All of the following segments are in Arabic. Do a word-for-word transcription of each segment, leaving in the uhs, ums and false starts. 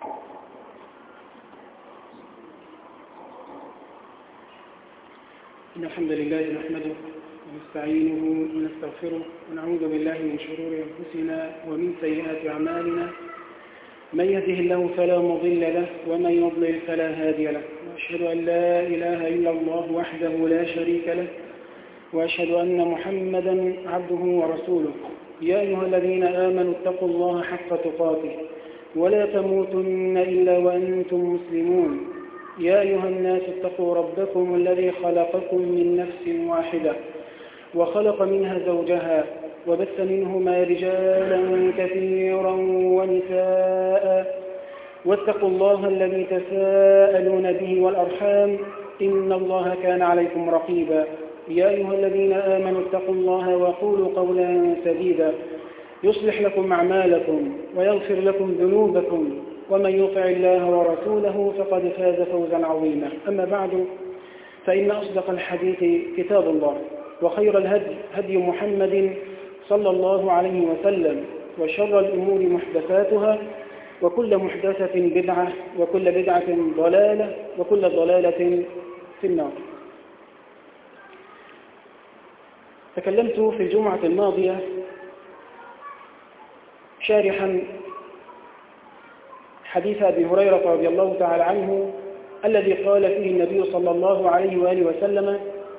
إن الحمد لله نحمده ونستعينه ونستغفره ونعوذ بالله من شرور أنفسنا ومن سيئات أعمالنا. من يهده الله فلا مضل له ومن يضلل فلا هادي له، وأشهد أن لا إله إلا الله وحده لا شريك له، وأشهد أن محمدا عبده ورسوله. يا أيها الذين آمنوا اتقوا الله حق تقاته ولا تموتن إلا وأنتم مسلمون. يا أيها الناس اتقوا ربكم الذي خلقكم من نفس واحدة وخلق منها زوجها وبث منهما رجالا كثيرا ونساء، واتقوا الله الذي تساءلون به والأرحام إن الله كان عليكم رقيبا. يا أيها الذين آمنوا اتقوا الله وقولوا قولا سديدا يصلح لكم أعمالكم ويغفر لكم ذنوبكم، ومن يطع الله ورسوله فقد فاز فوزا عظيما. أما بعد، فإن أصدق الحديث كتاب الله، وخير الهدي هدي محمد صلى الله عليه وسلم، وشر الأمور محدثاتها، وكل محدثة بدعة، وكل بدعة ضلالة، وكل ضلالة في النار. تكلمت في الجمعة الماضية شارحا حديث أبي هريرة رضي الله تعالى عنه الذي قال فيه النبي صلى الله عليه وآله وسلم: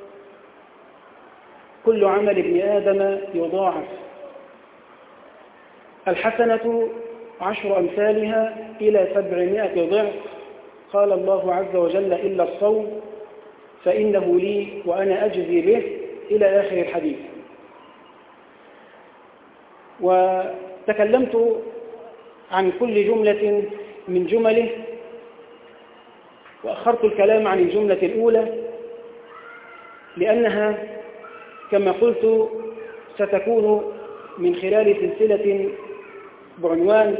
كل عمل ابن آدم يضاعف، الحسنة عشر أمثالها إلى سبعمائة ضعف. قال الله عز وجل: إلا الصوم فإنه لي وأنا أجزي به، إلى آخر الحديث. وتكلمت عن كل جملة من جمله، وأخرت الكلام عن الجملة الأولى لأنها كما قلت ستكون من خلال سلسلة بعنوان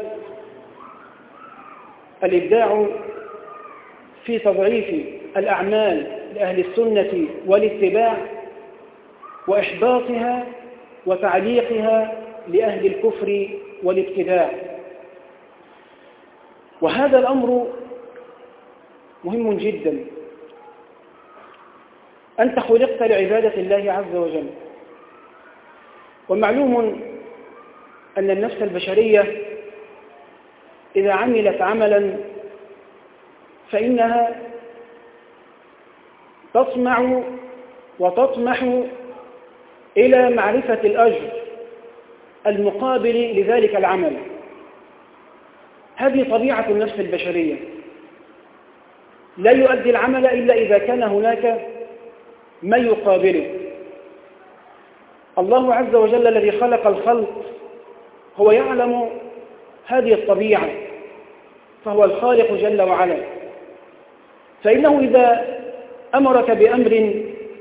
الإبداع في تضعيف الأعمال لأهل السنة والاتباع، وإحباطها وتعليقها لأهل الكفر والابتداع. وهذا الأمر مهم جدا. أنت خلقت لعبادة الله عز وجل، ومعلوم أن النفس البشرية إذا عملت عملا فإنها تطمع وتطمح إلى معرفة الأجر المقابل لذلك العمل. هذه طبيعة النفس البشرية، لا يؤدي العمل إلا إذا كان هناك ما يقابله. الله عز وجل الذي خلق الخلق هو يعلم هذه الطبيعة، فهو الخالق جل وعلا. فإنه إذا أمرك بأمر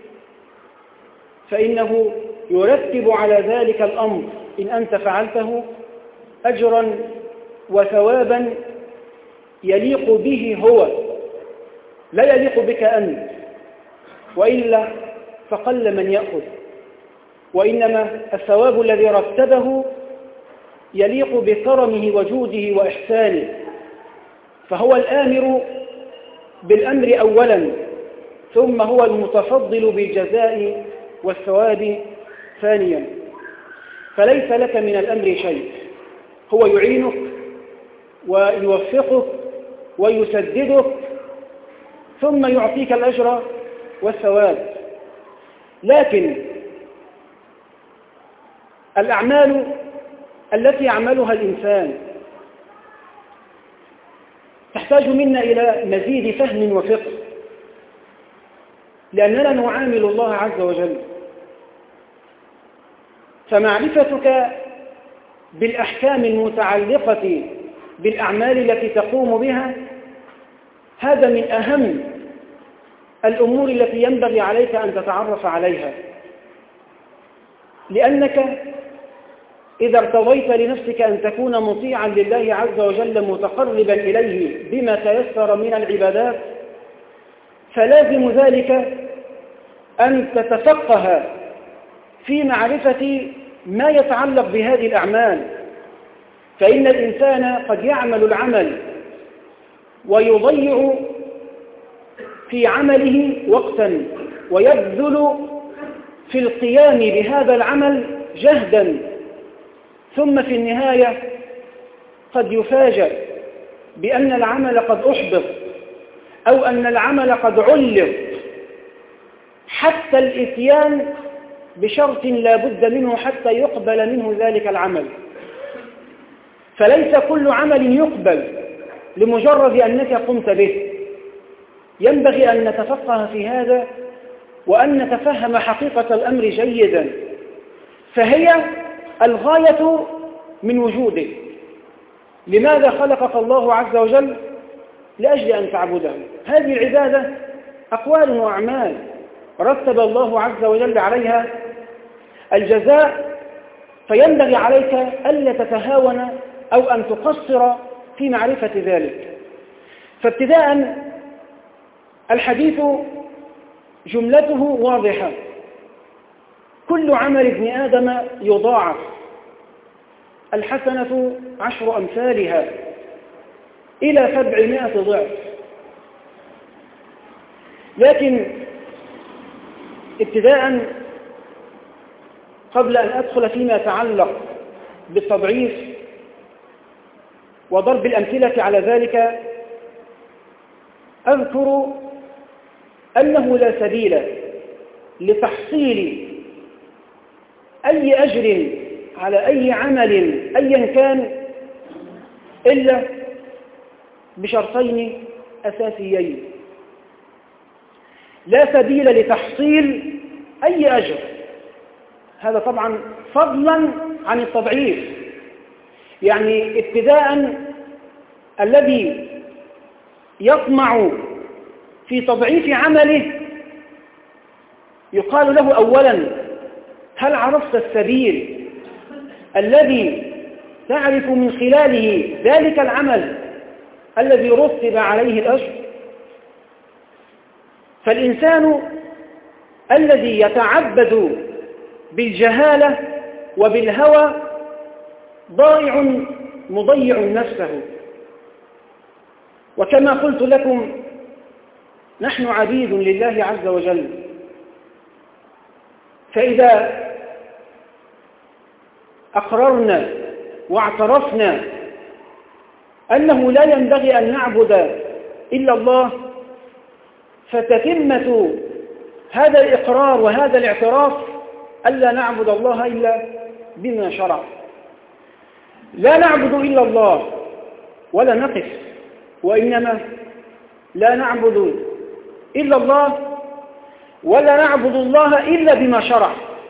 فإنه يرتب على ذلك الأمر إن أنت فعلته أجرا وثوابا يليق به هو، لا يليق بك أنت، وإلا فقل من يأخذ. وإنما الثواب الذي رتبه يليق بكرمه وجوده وإحسانه، فهو الآمر بالأمر أولا، ثم هو المتفضل بالجزاء والثواب ثانيا. فليس لك من الأمر شيء، هو يعينك ويوفقك ويسددك ثم يعطيك الأجر والثواب. لكن الأعمال التي يعملها الإنسان تحتاج منا إلى مزيد فهم وفقه، لأننا نعامل الله عز وجل. فمعرفتك بالأحكام المتعلقة بالأعمال التي تقوم بها هذا من أهم الأمور التي ينبغي عليك أن تتعرف عليها، لأنك إذا ارتضيت لنفسك أن تكون مطيعا لله عز وجل متقربا إليه بما تيسر من العبادات، فلازم ذلك أن تتفقه في معرفة ما يتعلق بهذه الأعمال. فإن الإنسان قد يعمل العمل ويضيع في عمله وقتا ويبذل في القيام بهذا العمل جهدا، ثم في النهاية قد يفاجأ بأن العمل قد أحبط أو أن العمل قد علق، حتى الإتيان بشرط لا بد منه حتى يقبل منه ذلك العمل. فليس كل عمل يقبل لمجرد أنك قمت به. ينبغي أن نتفقه في هذا وأن نتفهم حقيقة الأمر جيدا، فهي الغاية من وجوده. لماذا خلقك الله عز وجل؟ لأجل أن تعبده. هذه العبادة أقوال وأعمال رتب الله عز وجل عليها الجزاء، فينبغي عليك ألا تتهاون أو أن تقصر في معرفة ذلك. فابتداء الحديث جملته واضحة: كل عمل ابن آدم يضاعف، الحسنة عشر أمثالها إلى سبعمائة ضعف. لكن ابتداء قبل أن أدخل فيما يتعلق بالتضعيف وضرب الأمثلة على ذلك، أذكر أنه لا سبيل لتحصيل أي أجر على أي عمل أيا كان إلا بشرطين أساسيين. لا سبيل لتحصيل أي أجر، هذا طبعا فضلا عن التضعيف. يعني ابتداء الذي يطمع في تضعيف عمله يقال له أولا: هل عرفت السبيل الذي تعرف من خلاله ذلك العمل الذي رتب عليه الأجر؟ فالإنسان الذي يتعبد بالجهالة وبالهوى ضائع مضيع نفسه. وكما قلت لكم، نحن عبيد لله عز وجل، فإذا أقررنا واعترفنا أنه لا ينبغي أن نعبد إلا الله، فتتمة هذا الإقرار وهذا الاعتراف ألا نعبد الله إلا بما شرع. لا نعبد إلا الله ولا نقف، وإنما لا نعبد إلا الله ولا نعبد الله إلا بما شرع.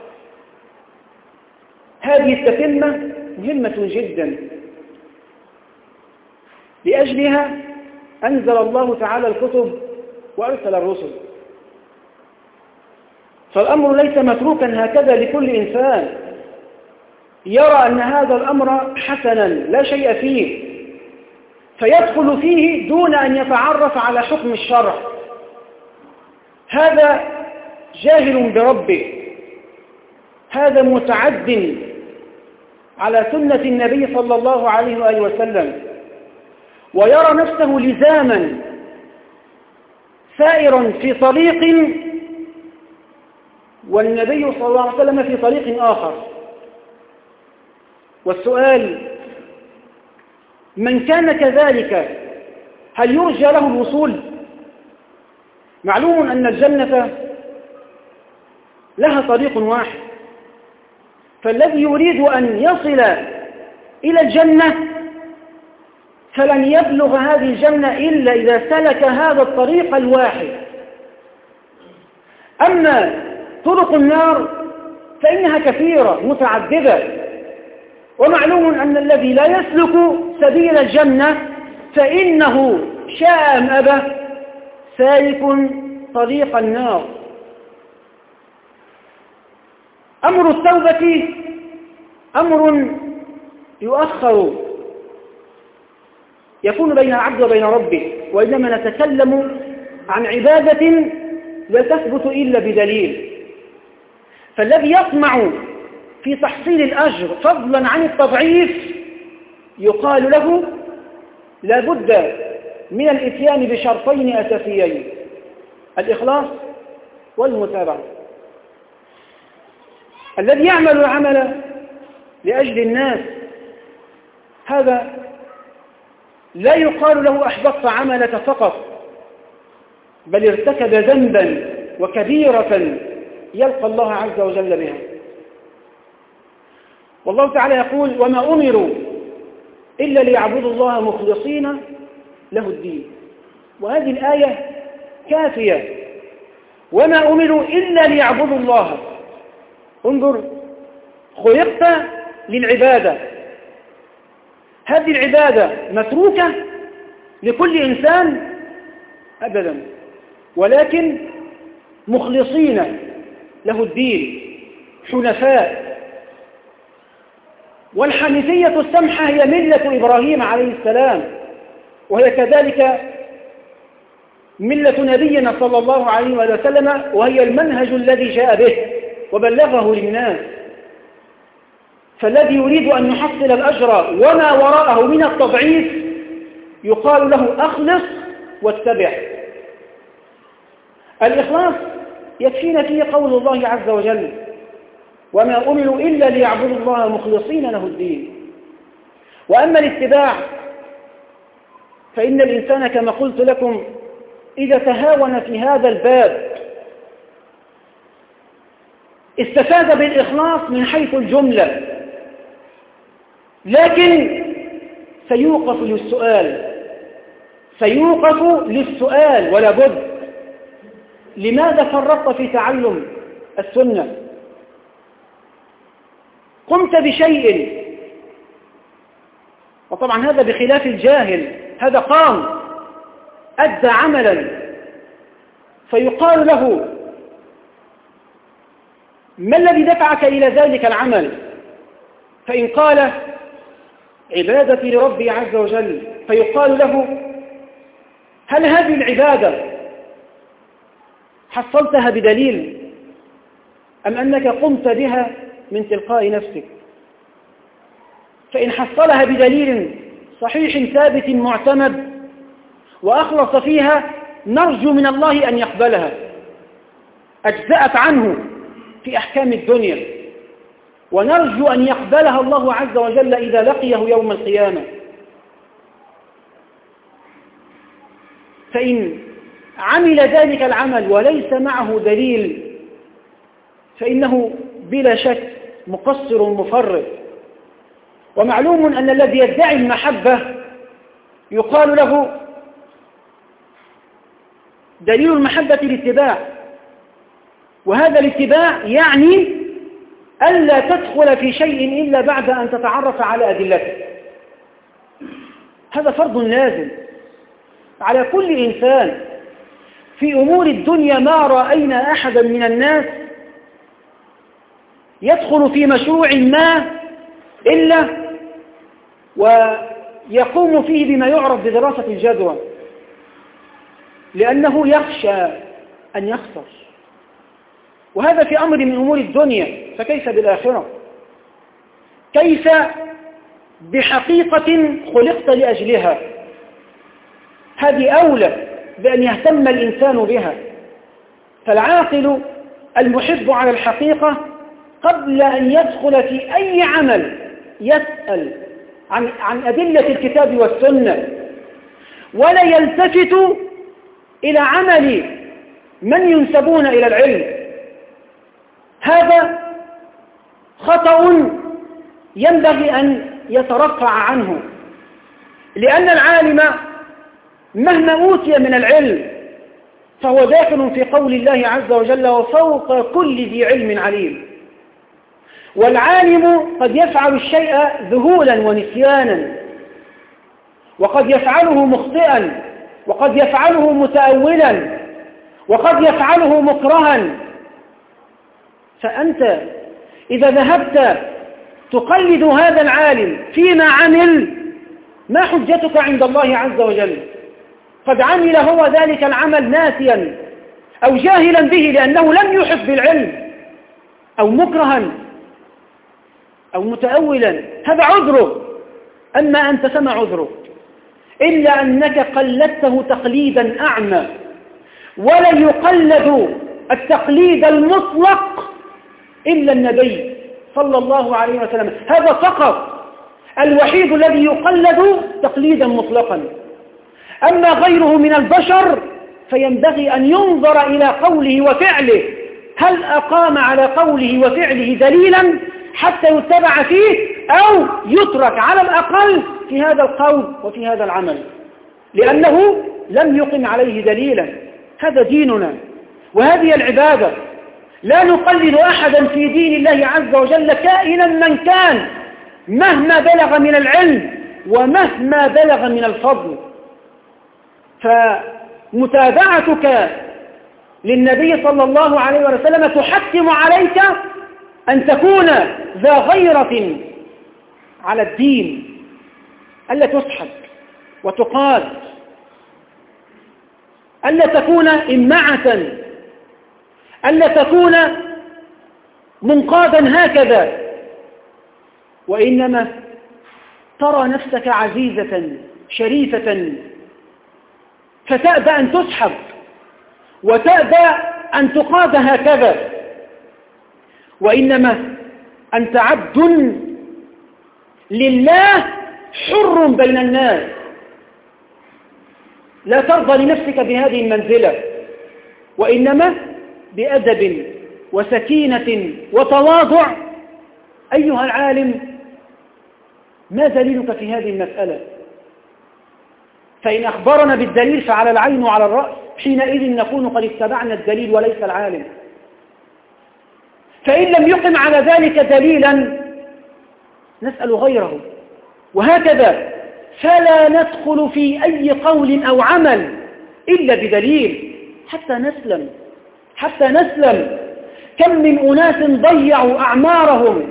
هذه التتمة مهمة جدا، لأجلها أنزل الله تعالى الكتب وأرسل الرسل. فالأمر ليس متروكا هكذا لكل إنسان يرى أن هذا الأمر حسنا لا شيء فيه فيدخل فيه دون أن يتعرف على حكم الشرع. هذا جاهل بربه، هذا متعد على سنة النبي صلى الله عليه وآله وسلم، ويرى نفسه لزاما سائرا في طريق والنبي صلى الله عليه وسلم في طريق آخر. والسؤال: من كان كذلك هل يرجى له الوصول؟ معلوم أن الجنة لها طريق واحد، فالذي يريد أن يصل إلى الجنة فلن يبلغ هذه الجنة إلا إذا سلك هذا الطريق الواحد. أما طرق النار فإنها كثيرة متعددة، ومعلوم أن الذي لا يسلك سبيل الجنة فإنه شاء أم أبى سالك طريق النار. أمر التوبة أمر يؤخر، يكون بين العبد وبين ربه، وإنما نتكلم عن عبادة لا تثبت إلا بدليل. فالذي يطمع في تحصيل الأجر فضلا عن التضعيف يقال له لا بد من الإتيان بشرطين أساسيين: الإخلاص والمتابعة. الذي يعمل العمل لأجل الناس هذا لا يقال له أحبطت عملك فقط، بل ارتكب ذنبا وكبيرة يلقى الله عز وجل بها. والله تعالى يقول: وما أمروا إلا ليعبدوا الله مخلصين له الدين. وهذه الآية كافية: وما أمروا إلا ليعبدوا الله. انظر، خلقت للعبادة، هذه العبادة متروكة لكل إنسان؟ أبدا، ولكن مخلصين له الدين، حنفاء. والحنيفية السمحة هي ملة إبراهيم عليه السلام، وهي كذلك ملة نبينا صلى الله عليه وسلم، وهي المنهج الذي جاء به وبلغه للناس. فالذي يريد أن يحصل الأجر وما وراءه من التضعيف يقال له أخلص واتبع. الإخلاص يكفينا فيه قول الله عز وجل: وما أمروا إلا ليعبدوا الله مخلصين له الدين. وأما الاتباع فإن الإنسان كما قلت لكم إذا تهاون في هذا الباب استفاد بالإخلاص من حيث الجملة، لكن سيوقف للسؤال سيوقف للسؤال ولا بد: لماذا فرطت في تعلم السنة؟ قمت بشيء، وطبعا هذا بخلاف الجاهل، هذا قام أدى عملا فيقال له: ما الذي دفعك إلى ذلك العمل؟ فإن قال: عبادتي لربي عز وجل، فيقال له: هل هذه العبادة حصلتها بدليل أم أنك قمت بها من تلقاء نفسك؟ فإن حصلها بدليل صحيح ثابت معتمد وأخلص فيها نرجو من الله أن يقبلها، أجزأت عنه في أحكام الدنيا، ونرجو أن يقبلها الله عز وجل إذا لقيه يوم القيامة. فإن عمل ذلك العمل وليس معه دليل فإنه بلا شك مقصر مفرط. ومعلوم أن الذي يدعي المحبة يقال له: دليل المحبة الاتباع، وهذا الاتباع يعني ألا تدخل في شيء إلا بعد أن تتعرف على أدلته. هذا فرض لازم على كل إنسان. في أمور الدنيا ما رأينا أحدا من الناس يدخل في مشروع ما إلا ويقوم فيه بما يعرف بدراسة الجدوى، لأنه يخشى أن يخسر. وهذا في أمر من أمور الدنيا، فكيف بالآخرة؟ كيف بحقيقة خلقت لأجلها؟ هذه أولى بأن يهتم الإنسان بها. فالعاقل المحب على الحقيقة قبل أن يدخل في أي عمل يسأل عن, عن أدلة الكتاب والسنة، ولا يلتفت إلى عمل من ينسبون إلى العلم. هذا خطأ ينبغي أن يترفع عنه، لأن العالم مهما أوتي من العلم فهو داخل في قول الله عز وجل: وفوق كل ذي علم عليم. والعالم قد يفعل الشيء ذهولا ونسيانا، وقد يفعله مخطئا، وقد يفعله متأولا، وقد يفعله مكرها. فأنت إذا ذهبت تقلد هذا العالم فيما عمل، ما حجتك عند الله عز وجل؟ قد عمل هو ذلك العمل ناسيا أو جاهلا به لأنه لم يحب بالعلم، أو مكرها أو متأولا، هذا عذره. أما أنت فما عذرك؟ إلا أنك قلدته تقليدا أعمى، ولا يقلد التقليد المطلق إلا النبي صلى الله عليه وسلم، هذا فقط الوحيد الذي يقلد تقليدا مطلقا. أما غيره من البشر فينبغي أن ينظر إلى قوله وفعله، هل أقام على قوله وفعله دليلا حتى يتبع فيه، أو يترك على الأقل في هذا القول وفي هذا العمل، لأنه لم يقم عليه دليلا. هذا ديننا وهذه العبادة، لا نقلد أحدا في دين الله عز وجل كائنا من كان، مهما بلغ من العلم ومهما بلغ من الفضل. فمتابعتك للنبي صلى الله عليه وسلم تحتم عليك أن تكون ذا غيرة على الدين، ألا تسحب وتقاد، ألا تكون إمعة، ألا تكون منقادا هكذا، وإنما ترى نفسك عزيزة شريفة فتأبى أن تسحب وتأبى أن تقاد هكذا، وإنما أنت عبد لله حر بين الناس، لا ترضى لنفسك بهذه المنزلة، وإنما بأدب وسكينة وتواضع. أيها العالم، ما دليلك في هذه المسألة؟ فإن أخبرنا بالدليل فعلى العين وعلى الرأس، حينئذ نكون قد اتبعنا الدليل وليس العالم. فإن لم يقم على ذلك دليلا نسأل غيره، وهكذا. فلا ندخل في أي قول أو عمل إلا بدليل حتى نسلم، حتى نسلم. كم من أناس ضيعوا أعمارهم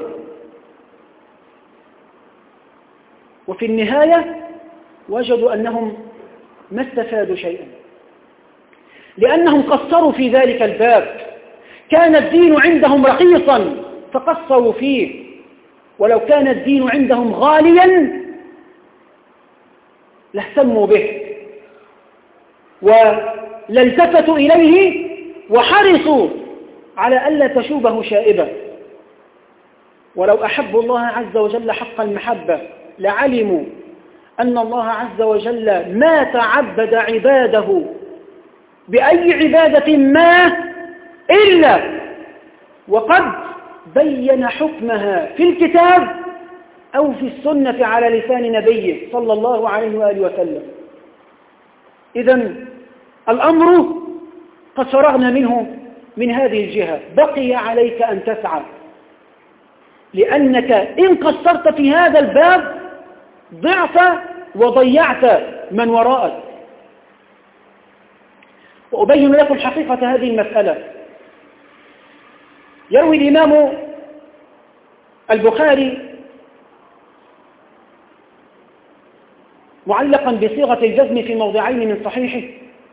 وفي النهاية وجدوا أنهم ما استفادوا شيئا، لأنهم قصروا في ذلك الباب. كان الدين عندهم رخيصا فقصروا فيه، ولو كان الدين عندهم غاليا لاهتموا به ولالتفتوا إليه وحرصوا على ألا تشوبه شائبة. ولو أحبوا الله عز وجل حق المحبة لعلموا أن الله عز وجل ما تعبد عباده بأي عبادة ما إلا وقد بين حكمها في الكتاب أو في السنة على لسان نبيه صلى الله عليه وآله وسلم. إذن الأمر قد فرغنا منه من هذه الجهة، بقي عليك أن تسعى، لأنك إن قصرت في هذا الباب ضعت وضيعت من وراءك. وأبين لكم حقيقة هذه المسألة. يروي الإمام البخاري معلقا بصيغة الجزم في موضعين من صحيحه،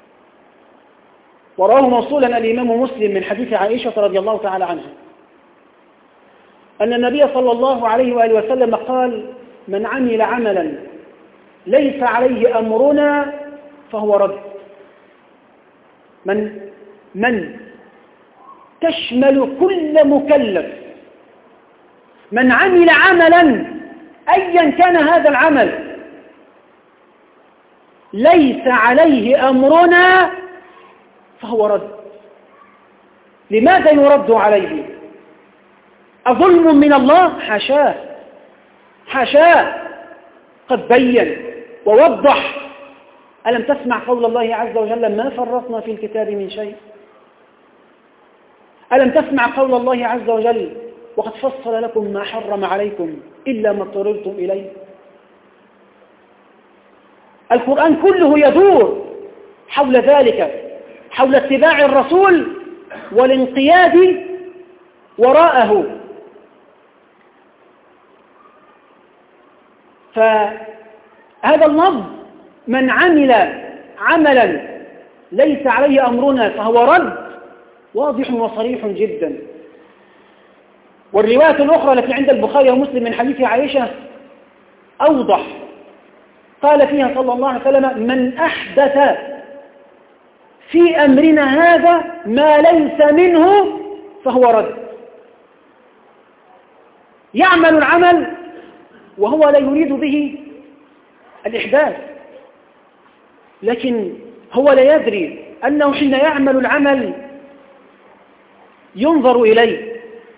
وراه موصولا الإمام مسلم من حديث عائشة رضي الله تعالى عنها أن النبي صلى الله عليه وآله وسلم قال: من عمل عملا ليس عليه أمرنا فهو رد. من من تشمل كل مكلف. من عمل عملا أيا كان هذا العمل ليس عليه أمرنا فهو رد. لماذا يرد عليه؟ أظلم من الله؟ حاشاه حاشاه، قد بين ووضح. ألم تسمع قول الله عز وجل: ما فرطنا في الكتاب من شيء؟ ألم تسمع قول الله عز وجل: وقد فصل لكم ما حرم عليكم إلا ما اضطررتم إليه؟ القرآن كله يدور حول ذلك، حول اتباع الرسول والانقياد وراءه. فهذا اللفظ من عمل عملا ليس عليه أمرنا فهو رد واضح وصريح جدا. والرواية الأخرى التي عند البخاري ومسلم من حديث عائشة أوضح، قال فيها صلى الله عليه وسلم: من أحدث في أمرنا هذا ما ليس منه فهو رد. يعمل العمل وهو لا يريد به الإحداث، لكن هو لا يدري أنه حين يعمل العمل ينظر إليه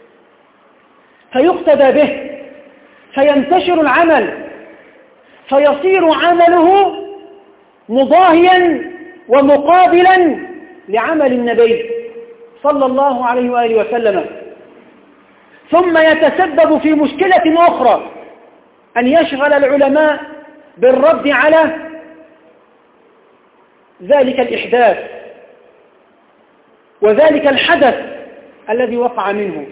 فيقتدى به فينتشر العمل فيصير عمله مضاهيا ومقابلا لعمل النبي صلى الله عليه وآله وسلم، ثم يتسبب في مشكلة أخرى، أن يشغل العلماء بالرد على ذلك الإحداث وذلك الحدث الذي وقع منه.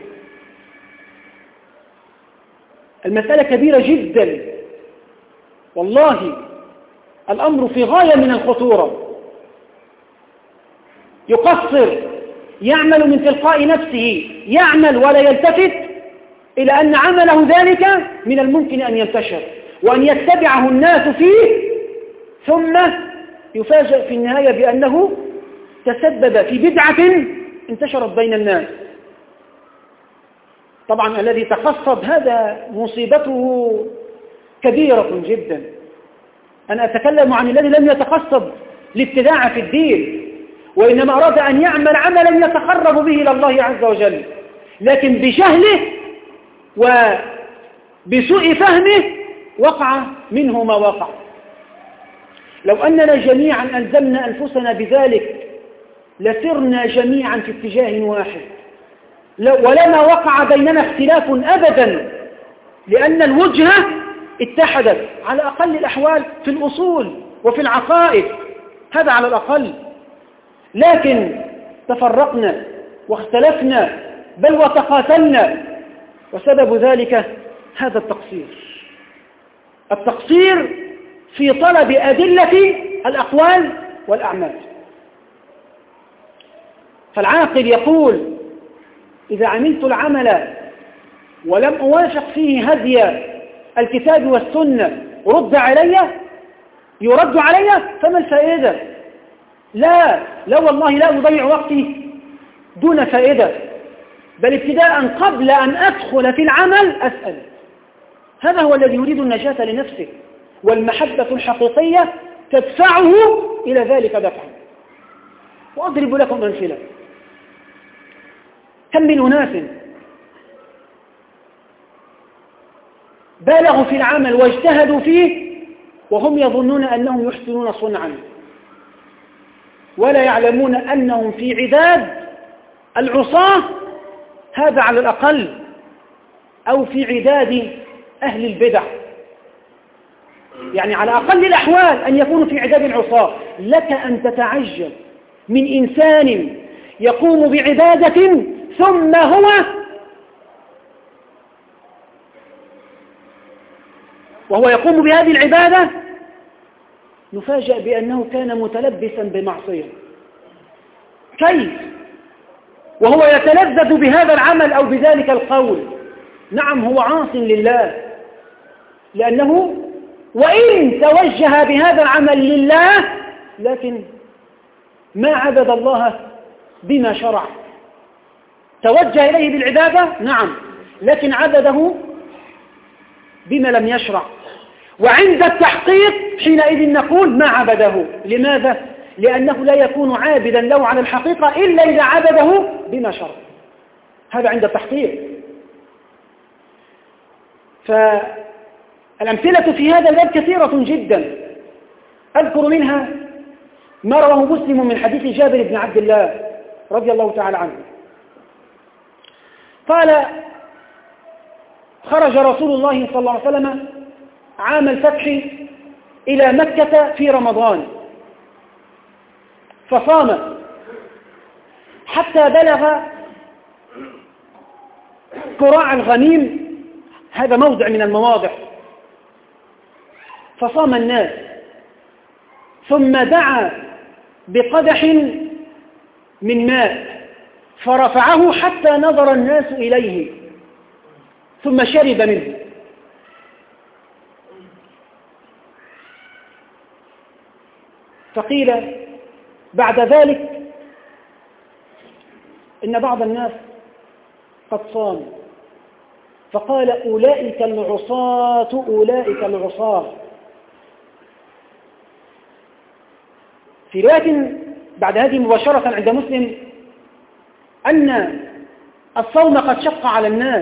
المسألة كبيرة جدا والله، الأمر في غاية من الخطورة. يقصر، يعمل من تلقاء نفسه، يعمل ولا يلتفت إلى أن عمله ذلك من الممكن أن ينتشر وأن يتبعه الناس فيه، ثم يفاجأ في النهاية بأنه تسبب في بدعة انتشرت بين الناس. طبعا الذي تقصد هذا مصيبته كبيرة جدا. أنا أتكلم عن الذي لم يتقصد الابتداع في الدين، وإنما أراد أن يعمل عملا يتقرب به إلى الله عز وجل، لكن بجهله وبسوء فهمه وقع منه ما وقع. لو أننا جميعا ألزمنا أنفسنا بذلك لسرنا جميعا في اتجاه واحد، ولما وقع بيننا اختلاف أبدا، لأن الوجهة اتحدت على أقل الأحوال في الأصول وفي العقائد، هذا على الأقل. لكن تفرقنا واختلفنا بل وتقاتلنا، وسبب ذلك هذا التقصير التقصير في طلب أدلة الأقوال والأعمال. فالعاقل يقول: إذا عملت العمل ولم أوافق فيه هدي الكتاب والسنة رد علي يرد علي فما الفائدة؟ لا لا والله لا أضيع وقتي دون فائدة، بل ابتداء قبل أن أدخل في العمل أسأل. هذا هو الذي يريد النجاة لنفسه، والمحبة الحقيقية تدفعه إلى ذلك دفعا. وأضرب لكم أمثلة. كم من أناس بالغوا في العمل واجتهدوا فيه وهم يظنون أنهم يحسنون صنعا، ولا يعلمون أنهم في عداد العصاة، هذا على الأقل، أو في عداد أهل البدع. يعني على أقل الأحوال أن يكونوا في عداد العصاة. لك أن تتعجب من إنسان يقوم بعبادة ثم هو وهو يقوم بهذه العبادة نفاجأ بأنه كان متلبسا بمعصية. كيف؟ وهو يتلذذ بهذا العمل أو بذلك القول. نعم هو عاص لله، لأنه وإن توجه بهذا العمل لله لكن ما عبد الله بما شرع. توجه إليه بالعبادة نعم، لكن عبده بما لم يشرع. وعند التحقيق حينئذ نقول ما عبده. لماذا؟ لأنه لا يكون عابدا له على الحقيقة إلا إذا عبده بما شرع. هذا عند التحقيق. فالأمثلة في هذا الباب كثيرة جدا. أذكر منها ما رواه مسلم من حديث جابر بن عبد الله رضي الله تعالى عنه قال: خرج رسول الله صلى الله عليه وسلم عام الفتح إلى مكة في رمضان، فصام حتى بلغ كراع الغميم، هذا موضع من المواضع، فصام الناس، ثم دعا بقدح من ماء فرفعه حتى نظر الناس إليه ثم شرب منه. فقيل بعد ذلك إن بعض الناس قد صام، فقال أولئك العصاة أولئك العصاة. في رواية بعد هذه مباشرة عند مسلم أن الصوم قد شق على الناس،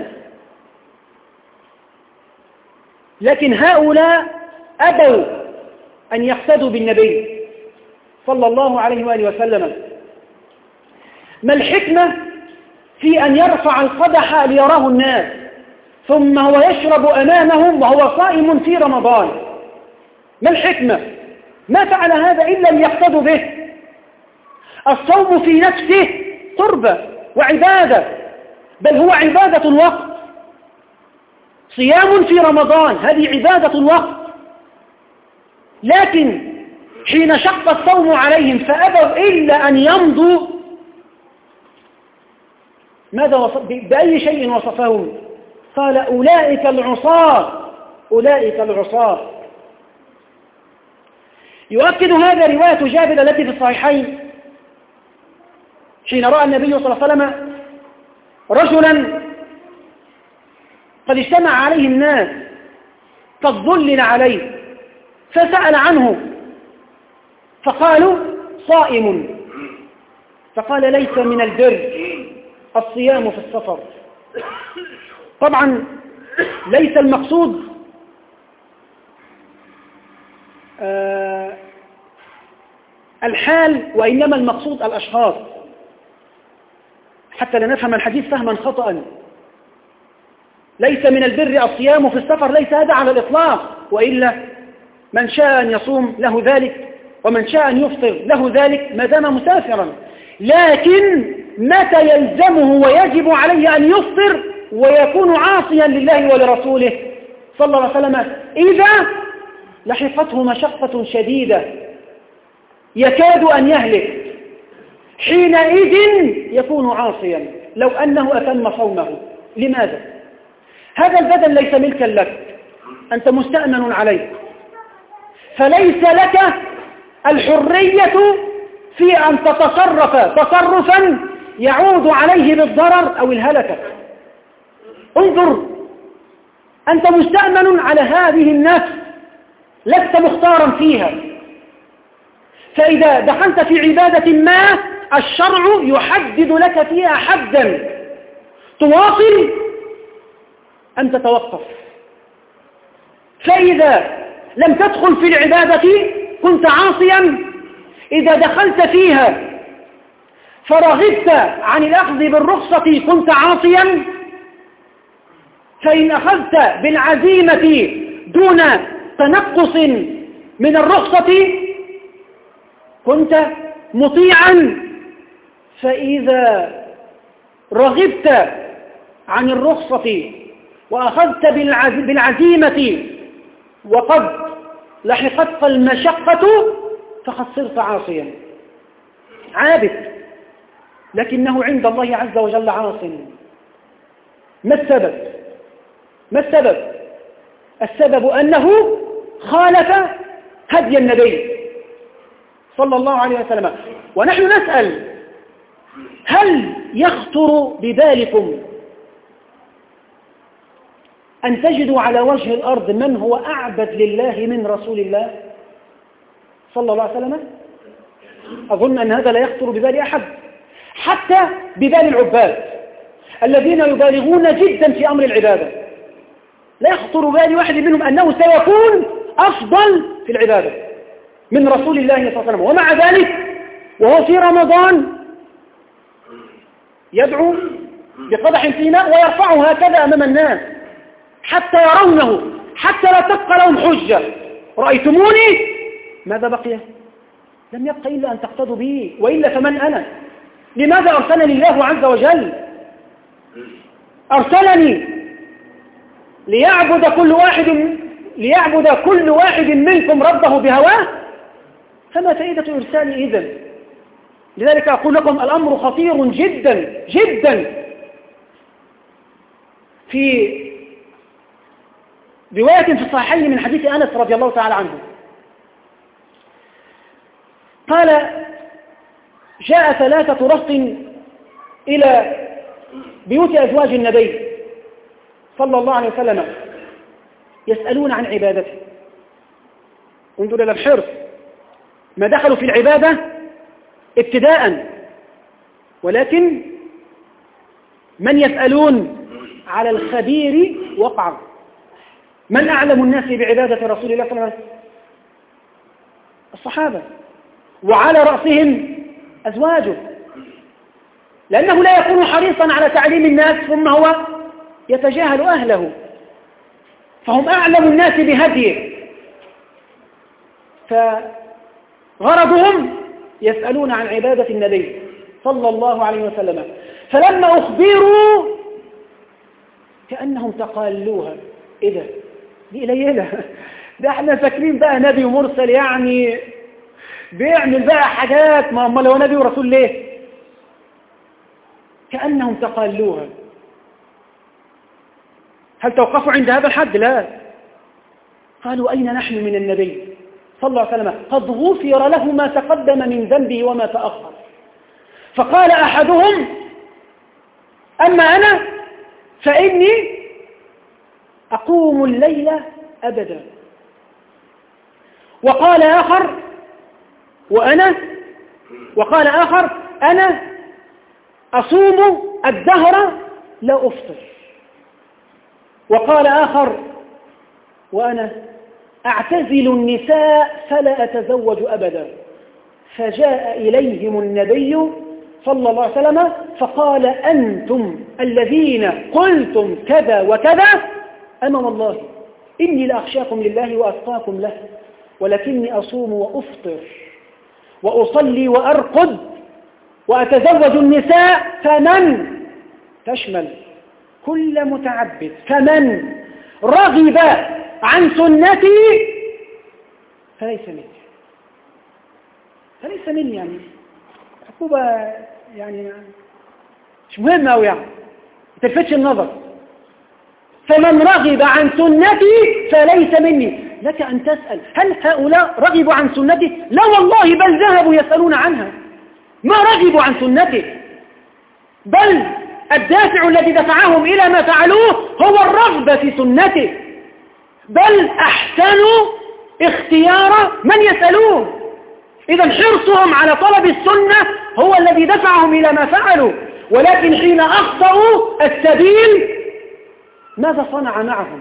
لكن هؤلاء أبوا أن يقتدوا بالنبي صلى الله عليه وآله وسلم. ما الحكمة في أن يرفع القدح ليراه الناس ثم هو يشرب أمامهم وهو صائم في رمضان؟ ما الحكمة؟ ما فعل هذا إلا ليقتدوا به. الصوم في نفسه قربة وعبادة، بل هو عبادة الوقت. صيام في رمضان هذه عبادة الوقت، لكن حين شق الصوم عليهم فأبوا إلا أن يمضوا، ماذا وصف بأي شيء وصفهم؟ قال أولئك العصاة أولئك العصاة. يؤكد هذا رواية جابر التي في الصحيحين حين رأى النبي صلى الله عليه وسلم رجلا قد اجتمع عليه الناس قد ظلل عليه، فسأل عنه فقالوا صائم، فقال ليس من البر الصيام في السفر. طبعا ليس المقصود آه الحال، وإنما المقصود الأشخاص، حتى لا نفهم الحديث فهما خطأ. ليس من البر الصيام في السفر، ليس هذا على الإطلاق، وإلا من شاء أن يصوم له ذلك ومن شاء أن يفطر له ذلك ما دام مسافرا. لكن متى يلزمه ويجب عليه أن يفطر ويكون عاصيا لله ولرسوله صلى الله عليه وسلم؟ إذا لحقته مشقة شديدة يكاد أن يهلك، حينئذ يكون عاصيا لو أنه أتم صومه. لماذا؟ هذا البدن ليس ملكا لك، أنت مستأمن عليه، فليس لك الحرية في أن تتصرف تصرفا يعود عليه بالضرر أو الهلكة. انظر، أنت مستأمن على هذه النفس، لست مختارا فيها، فإذا دخلت في عبادة ما الشرع يحدد لك فيها حدا، تواصل أم تتوقف. فإذا لم تدخل في العبادة كنت عاصيا، إذا دخلت فيها فرغبت عن الأخذ بالرخصة كنت عاصيا، فإن أخذت بالعزيمة دون تنقص من الرخصة كنت مطيعا. فإذا رغبت عن الرخصة وأخذت بالعزيمة وقد لحقتك المشقة فقد صرت عاصيا عابد، لكنه عند الله عز وجل عاص. ما السبب؟ ما السبب؟ السبب أنه خالف هدي النبي صلى الله عليه وسلم. ونحن نسأل: هل يخطر ببالكم أن تجدوا على وجه الأرض من هو أعبد لله من رسول الله صلى الله عليه وسلم؟ أظن أن هذا لا يخطر ببال أحد، حتى ببال العباد الذين يبالغون جدا في أمر العبادة. لا يخطر ببال واحد منهم أنه سيكون أفضل في العبادة من رسول الله صلى الله عليه وسلم، ومع ذلك وهو في رمضان يدعو بقدح في ماء ويرفعه هكذا أمام الناس حتى يرونه، حتى لا تبقى لهم حجة. رأيتموني؟ ماذا بقي؟ لم يبقى إلا أن تقتدوا بي، وإلا فمن أنا؟ لماذا أرسلني الله عز وجل؟ أرسلني ليعبد كل واحد ليعبد كل واحد منكم ربه بهواه، فما فائدة إرسالي إذن؟ لذلك أقول لكم الأمر خطير جدا جدا. في رواية في الصحيحين من حديث أنس رضي الله تعالى عنه قال جاء ثلاثة رهط إلى بيوت أزواج النبي صلى الله عليه وسلم يسألون عن عبادته. انظر إلى الحرص، ما دخلوا في العبادة ابتداء، ولكن من يسألون على الخبير وقعا. من أعلم الناس بعبادة رسول الله صلى الله عليه وسلم؟ الصحابة، وعلى رأسهم أزواجه، لأنه لا يكون حريصا على تعليم الناس ثم هو يتجاهل أهله، فهم أعلم الناس بهديه، فغرضهم يسألون عن عبادة النبي صلى الله عليه وسلم. فلما أخبروا كأنهم تقالوها، إيه ده؟ دي قليلة، ده احنا فاكرين بقى نبي ومرسل يعني بيعمل بقى حاجات، ما هم لو نبي ورسول ليه؟ كأنهم تقالوها. هل توقفوا عند هذا الحد؟ لا، قالوا أين نحن من النبي صلى الله عليه وسلم؟ قد غفر له ما تقدم من ذنبه وما تأخر. فقال أحدهم أما أنا فإني أقوم الليل أبدا. وقال آخر وأنا وقال آخر أنا أصوم الدهر لا أفطر. وقال آخر وأنا أعتزل النساء فلا أتزوج أبدا. فجاء إليهم النبي صلى الله عليه وسلم فقال أنتم الذين قلتم كذا وكذا، أما والله إني لأخشاكم لله وأتقاكم له، ولكني أصوم وأفطر وأصلي وأرقد وأتزوج النساء، فمن تشمل كل متعبد، فمن رغب عن سنتي فليس مني. فليس مني يعني عقوبة يعني مش مهمة أوي، يعني ما تلفتش النظر. فمن رغب عن سنتي فليس مني. لك أن تسأل هل هؤلاء رغبوا عن سنتي؟ لا والله، بل ذهبوا يسألون عنها، ما رغبوا عن سنته، بل الدافع الذي دفعهم إلى ما فعلوه هو الرغبة في سنته، بل أحسنوا اختيار من يسألون. إذا حرصهم على طلب السنة هو الذي دفعهم إلى ما فعلوا، ولكن حين أخطأوا السبيل ماذا صنع معهم؟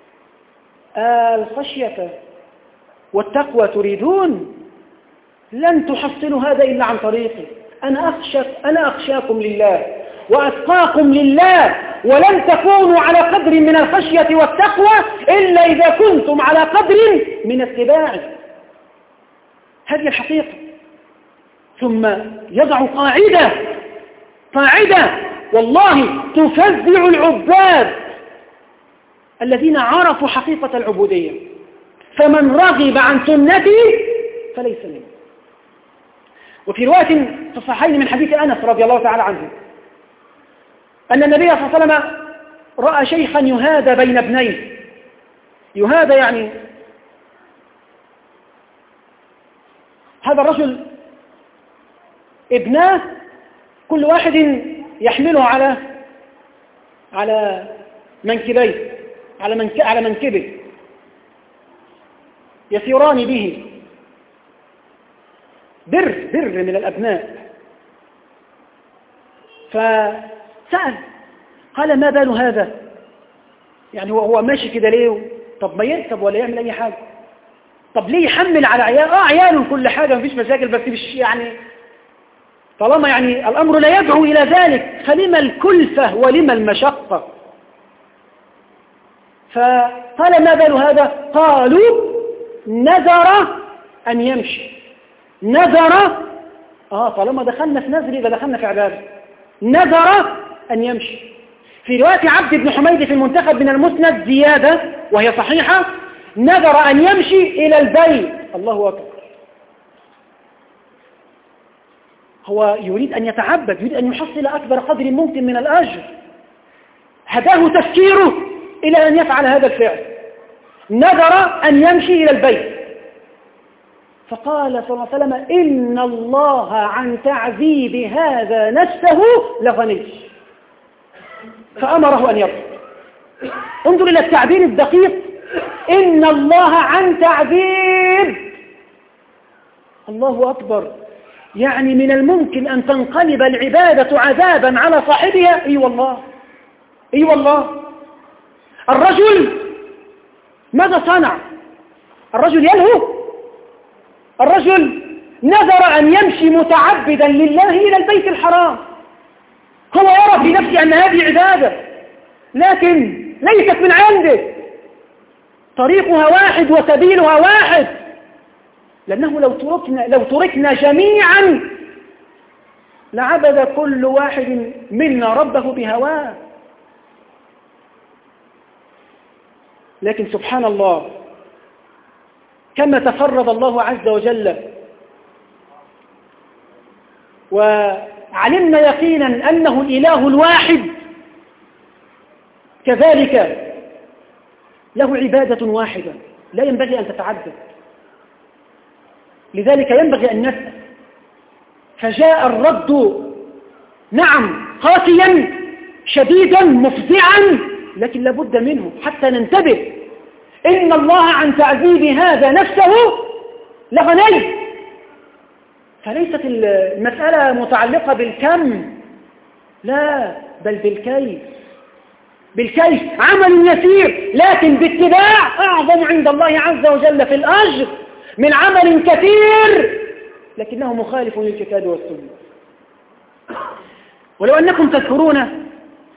الخشية والتقوى تريدون، لن تحصلوا هذا إلا عن طريقي. أنا أخشى أنا أخشاكم لله وأتقاكم لله، ولن تكونوا على قدر من الخشية والتقوى إلا إذا كنتم على قدر من اتباعي. هذه الحقيقة. ثم يضع قاعدة قاعدة والله تفزع العباد الذين عرفوا حقيقة العبودية. فمن رغب عن سنتي فليس مني. وفي رواية في الصحيحين من حديث أنس رضي الله تعالى عنه أن النبي صلى الله عليه وسلم رأى شيخا يهادى بين ابنيه. يهادى يعني هذا الرجل ابناه كل واحد يحمله على على منكبيه، على منك على منكبه، يسيران به، بر بر من الأبناء. فسأل قال ما بال هذا؟ يعني هو هو ماشي كده ليه؟ طب ما يكتب ولا يعمل أي حاجة؟ طب ليه يحمل على عيال؟ اه عياله كل حاجة مفيش مشاكل، بس مش يعني طالما يعني الأمر لا يدعو إلى ذلك فلما الكلفة ولما المشقة؟ فقال ما بال هذا؟ قالوا نذر أن يمشي. نذر آه طالما دخلنا في نذر إذا دخلنا في عبادة. نذر أن يمشي. في رواية عبد بن حميد في المنتخب من المسند زيادة وهي صحيحة: نذر أن يمشي إلى البيت. الله أكبر. هو يريد أن يتعبد، يريد أن يحصل أكبر قدر ممكن من الأجر. هداه تفكيره إلى أن يفعل هذا الفعل. نذر أن يمشي إلى البيت. فقال صلى الله عليه وسلم إن الله عن تعذيب هذا نفسه لغني، فأمره أن يرفض. انظر إلى التعبير الدقيق، إن الله عن تعذيب. الله أكبر، يعني من الممكن أن تنقلب العبادة عذابا على صاحبها. اي والله اي والله. الرجل ماذا صنع؟ الرجل يلهو، الرجل نذر أن يمشي متعبدا لله إلى البيت الحرام، هو يرى في نفسه أن هذه عبادة، لكن ليست من عنده، طريقها واحد وسبيلها واحد، لأنه لو تركنا, لو تركنا جميعا لعبد كل واحد منا ربه بهواه. لكن سبحان الله كما تفرد الله عز وجل، وعلمنا يقينا أنه الإله الواحد، كذلك له عبادة واحدة لا ينبغي أن تتعدد، لذلك ينبغي أن نسأل. فجاء الرد نعم قاسيا شديدا مفزعا، لكن لابد منه حتى ننتبه. إن الله عن تعذيب هذا نفسه لغني. فليست المسألة متعلقة بالكم، لا، بل بالكيف. بالكيف عمل يسير لكن باتباع أعظم عند الله عز وجل في الأجر من عمل كثير لكنه مخالف للكتاب والسنة. ولو أنكم تذكرون،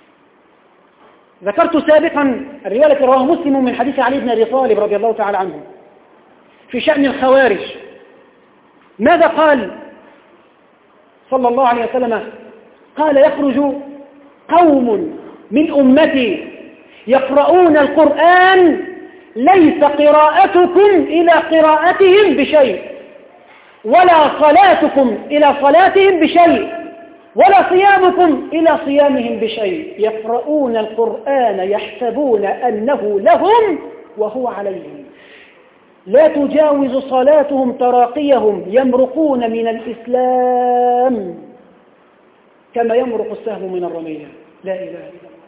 ذكرت سابقا الرواية رواه مسلم من حديث علي بن أبي طالب رضي الله تعالى عنه في شأن الخوارج. ماذا قال صلى الله عليه وسلم؟ قال يخرج قوم من أمتي يقرؤون القرآن ليس قراءتكم إلى قراءتهم بشيء، ولا صلاتكم إلى صلاتهم بشيء، ولا صيامكم إلى صيامهم بشيء، يقرؤون القرآن يحسبون أنه لهم وهو عليهم، لا تجاوز صلاتهم تراقيهم، يمرقون من الإسلام كما يمرق السهم من الرمية. لا إله إلا الله.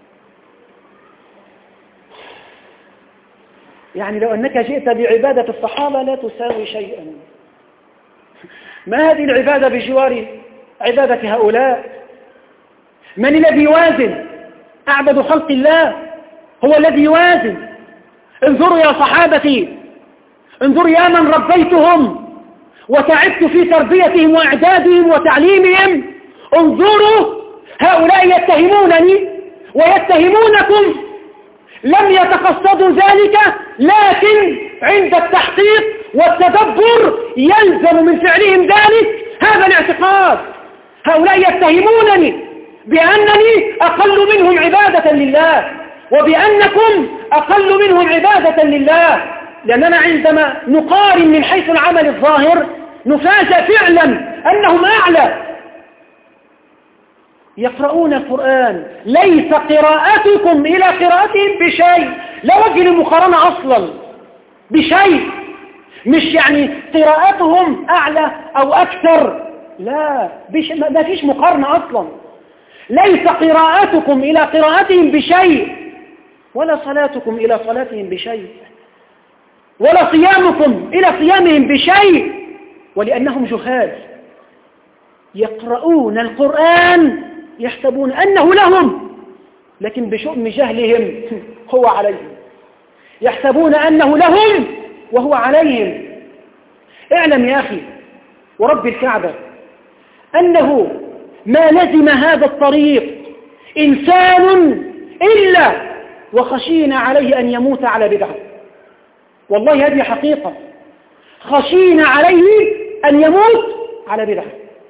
يعني لو أنك جئت بعبادة الصحابة لا تساوي شيئا. ما هذه العبادة بجوار عبادة هؤلاء؟ من الذي يوازن؟ أعبد خلق الله هو الذي يوازن. انظروا يا صحابتي، انظروا يا من ربيتهم وتعبت في تربيتهم وإعدادهم وتعليمهم، انظروا هؤلاء يتهمونني ويتهمونكم، لم يتقصدوا ذلك، لكن عند التحقيق والتدبر يلزم من فعلهم ذلك هذا الاعتقاد. هؤلاء يتهمونني بأنني أقل منهم عبادة لله، وبأنكم أقل منهم عبادة لله، لأننا عندما نقارن من حيث العمل الظاهر نفاجأ فعلا أنهم أعلى. يقرؤون القرآن ليس قراءتكم إلى قراءتهم بشيء، لا وجه للمقارنة أصلا بشيء، مش يعني قراءتهم أعلى أو أكثر، لا، ما فيش مقارنة أصلا. ليس قراءتكم إلى قراءتهم بشيء، ولا صلاتكم إلى صلاتهم بشيء، ولا صيامكم إلى صيامهم بشيء، ولأنهم جهال يقرؤون القرآن يحسبون أنه لهم، لكن بشؤم جهلهم هو عليهم، يحسبون أنه لهم وهو عليهم. اعلم يا أخي ورب الكعبة أنه ما لزم هذا الطريق إنسان إلا وخشينا عليه أن يموت على بدعة. والله هذه حقيقة، خشينا عليه أن يموت على بدعة.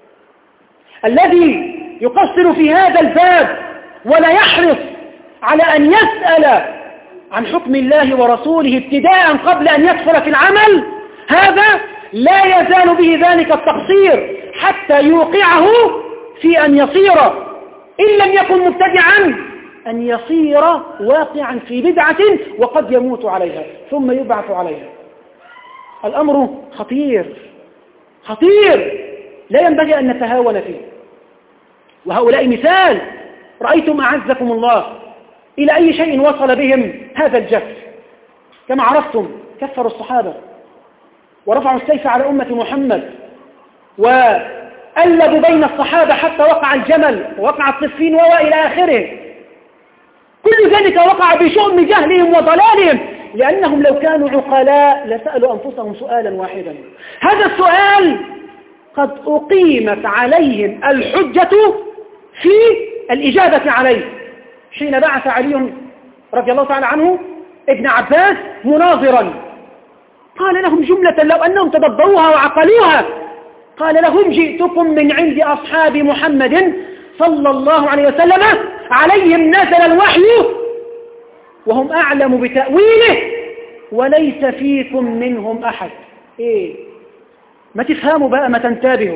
الذي يقصر في هذا الباب ولا يحرص على أن يسأل عن حكم الله ورسوله ابتداء قبل أن يدخل في العمل، هذا لا يزال به ذلك التقصير حتى يوقعه في أن يصير، إن لم يكن مبتدعا، أن يصير واقعا في بدعة وقد يموت عليها ثم يبعث عليها. الأمر خطير خطير لا ينبغي أن نتهاون فيه. وهؤلاء مثال، رأيتم أعزكم الله إلى أي شيء وصل بهم هذا الجف. كما عرفتم كفروا الصحابة ورفعوا السيف على أمة محمد وألبوا بين الصحابة حتى وقع الجمل ووقع الصفين وإلى آخره. كل ذلك وقع بشؤم جهلهم وضلالهم، لأنهم لو كانوا عقلاء لسألوا أنفسهم سؤالا واحدا. هذا السؤال قد أقيمت عليهم الحجة في الإجابة عليه حين بعث علي رضي الله تعالى عنه ابن عباس مناظرا، قال لهم جملة لو أنهم تدبروها وعقلوها، قال لهم جئتكم من عند أصحاب محمد صلى الله عليه وسلم عليهم نزل الوحي وهم أعلم بتأويله وليس فيكم منهم أحد. إيه؟ ما تفهموا بقى، ما تنتبهوا.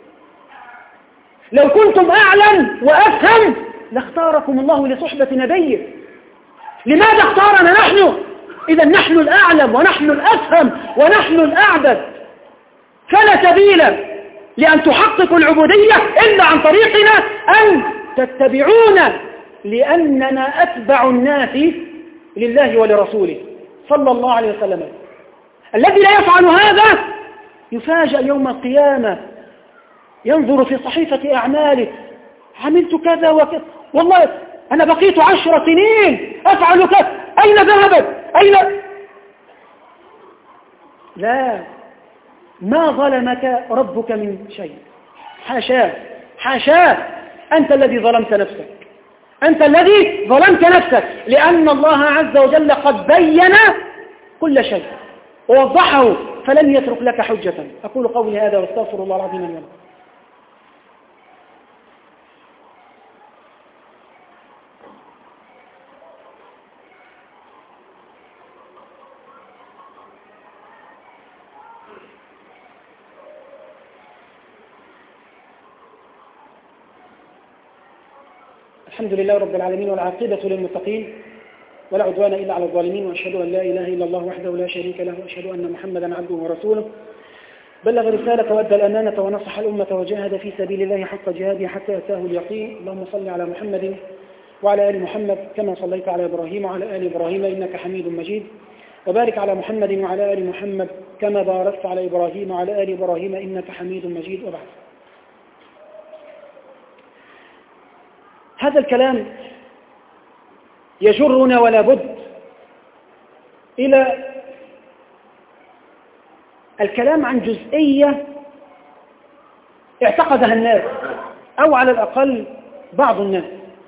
لو كنتم أعلم وأفهم لاختاركم الله لصحبة نبيه. لماذا اختارنا نحن؟ إذا نحن الأعلم ونحن الأفهم ونحن الأعبد، فلا سبيل لأن تحققوا العبودية إلا عن طريقنا أن تتبعونا، لأننا أتبع الناس لله ولرسوله صلى الله عليه وسلم. الذي لا يفعل هذا يفاجأ يوم القيامة، ينظر في صحيفة أعماله، عملت كذا وكذا، والله أنا بقيت عشر سنين أفعل كذا، أين ذهبت؟ أين؟ لا، ما ظلمك ربك من شيء، حاشاه حاشاه، أنت الذي ظلمت نفسك، أنت الذي ظلمت نفسك، لأن الله عز وجل قد بين كل شيء ووضحه فلن يترك لك حجة. أقول قولي هذا واستغفر الله العظيم لي ولكم. الحمد لله رب العالمين والعاقبة للمتقين ولا عدوان إلا على الظالمين، وأشهد أن لا إله إلا الله وحده لا شريك له، وأشهد أن محمدا عبده ورسوله بلغ رسالة وأدى الأمانة ونصح الأمة وجاهد في سبيل الله حق جهاده حتى أتاه اليقين. اللهم صل على محمد وعلى آل محمد كما صليت على إبراهيم وعلى آل إبراهيم إنك حميد مجيد، وبارك على محمد وعلى آل محمد كما باركت على إبراهيم وعلى آل إبراهيم إنك حميد مجيد. وبعد، هذا الكلام يجرنا ولا بد إلى الكلام عن جزئية اعتقدها الناس أو على الأقل بعض الناس،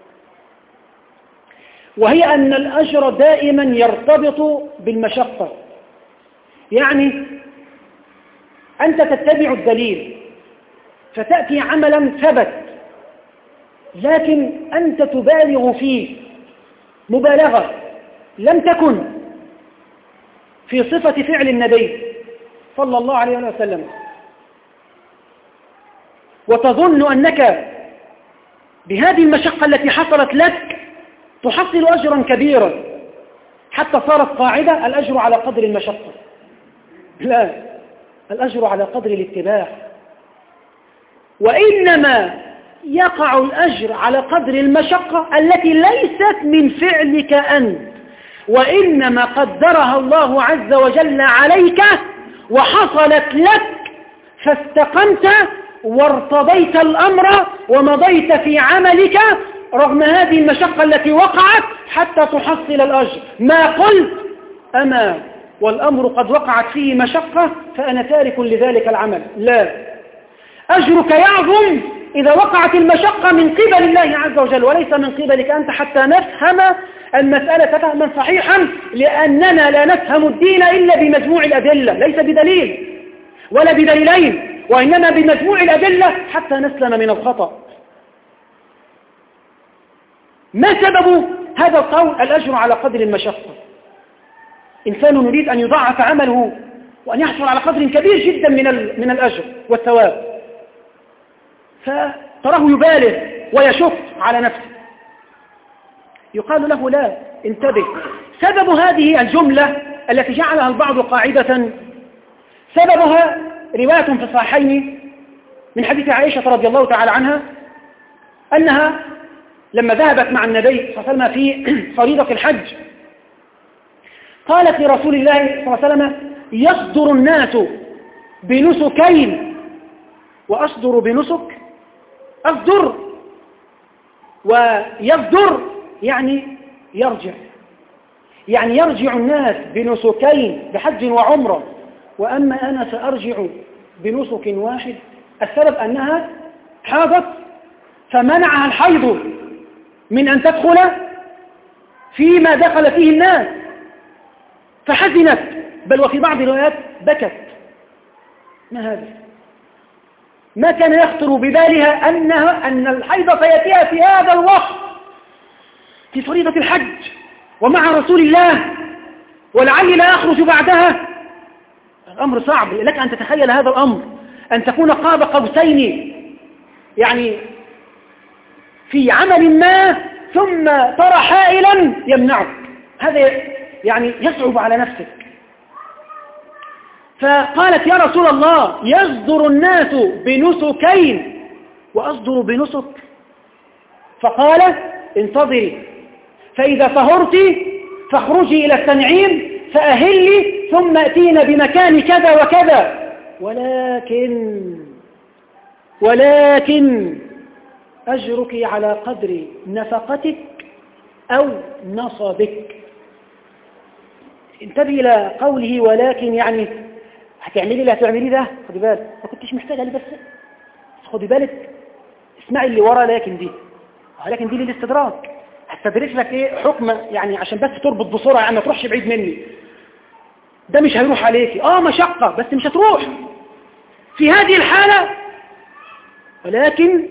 وهي أن الأجر دائما يرتبط بالمشقة. يعني أنت تتبع الدليل فتأتي عملا ثبت، لكن أنت تبالغ فيه مبالغة لم تكن في صفة فعل النبي صلى الله عليه وسلم، وتظن أنك بهذه المشقة التي حصلت لك تحصل أجرا كبيرا، حتى صارت قاعدة الأجر على قدر المشقة. لا، الأجر على قدر الاتباع، وإنما يقع الأجر على قدر المشقة التي ليست من فعلك أنت، وإنما قدرها الله عز وجل عليك وحصلت لك فاستقمت وارتضيت الأمر ومضيت في عملك رغم هذه المشقة التي وقعت حتى تحصل الأجر. ما قلت أما والأمر قد وقعت فيه مشقة فأنا تارك لذلك العمل، لا، أجرك يعظم إذا وقعت المشقة من قبل الله عز وجل وليس من قبلك أنت، حتى نفهم المسألة فهما صحيحا، لأننا لا نفهم الدين إلا بمجموع الأدلة، ليس بدليل ولا بدليلين، وإنما بمجموع الأدلة حتى نسلم من الخطأ. ما سبب هذا القول الأجر على قدر المشقة؟ إنسان يريد أن يضاعف عمله وأن يحصل على قدر كبير جدا من من الأجر والثواب، فتراه يبالغ ويشق على نفسه، يقال له لا، انتبه. سبب هذه الجملة التي جعلها البعض قاعدة سببها رواية في الصحيحين من حديث عائشة رضي الله تعالى عنها أنها لما ذهبت مع النبي صلى الله عليه وسلم في فريضة الحج قالت لرسول الله صلى الله عليه وسلم يصدر الناس بنسكين وأصدر بنسك أصدر ويصدر يعني يرجع يعني يرجع الناس بنسكين بحج وعمرة وأما أنا سأرجع بنسك واحد. السبب أنها حاضت فمنعها الحيض من أن تدخل فيما دخل فيه الناس فحزنت، بل وفي بعض الروايات بكت. ما هذا؟ ما كان يخطر ببالها أنها أن الحيض سيأتيها في هذا الوقت في فريضة الحج ومع رسول الله ولعلي لا أخرج بعدها. الأمر صعب لك أن تتخيل هذا الأمر، أن تكون قاب قوسين يعني في عمل ما ثم ترى حائلا يمنعك، هذا يعني يصعب على نفسك. فقالت يا رسول الله يصدر الناس بنسكين وأصدر بنسك، فقال انتظري فإذا طهرت فاخرجي إلى التنعيم فأهلي ثم أتينا بمكان كذا وكذا، ولكن ولكن أجرك على قدر نفقتك أو نصبك. انتبه إلى قوله ولكن، يعني هتعملي اللي هتعملي ده خدي بالك، ما كنتش محتاجة لي بس خدي بالك اسمعي اللي ورا لكن دي، ولكن دي للاستدراك هستدرك لك ايه حكم يعني عشان بس تربط بسرعة يعني ما تروحش بعيد مني. ده مش هيروح عليكي اه مشقة بس مش هتروح في هذه الحالة، ولكن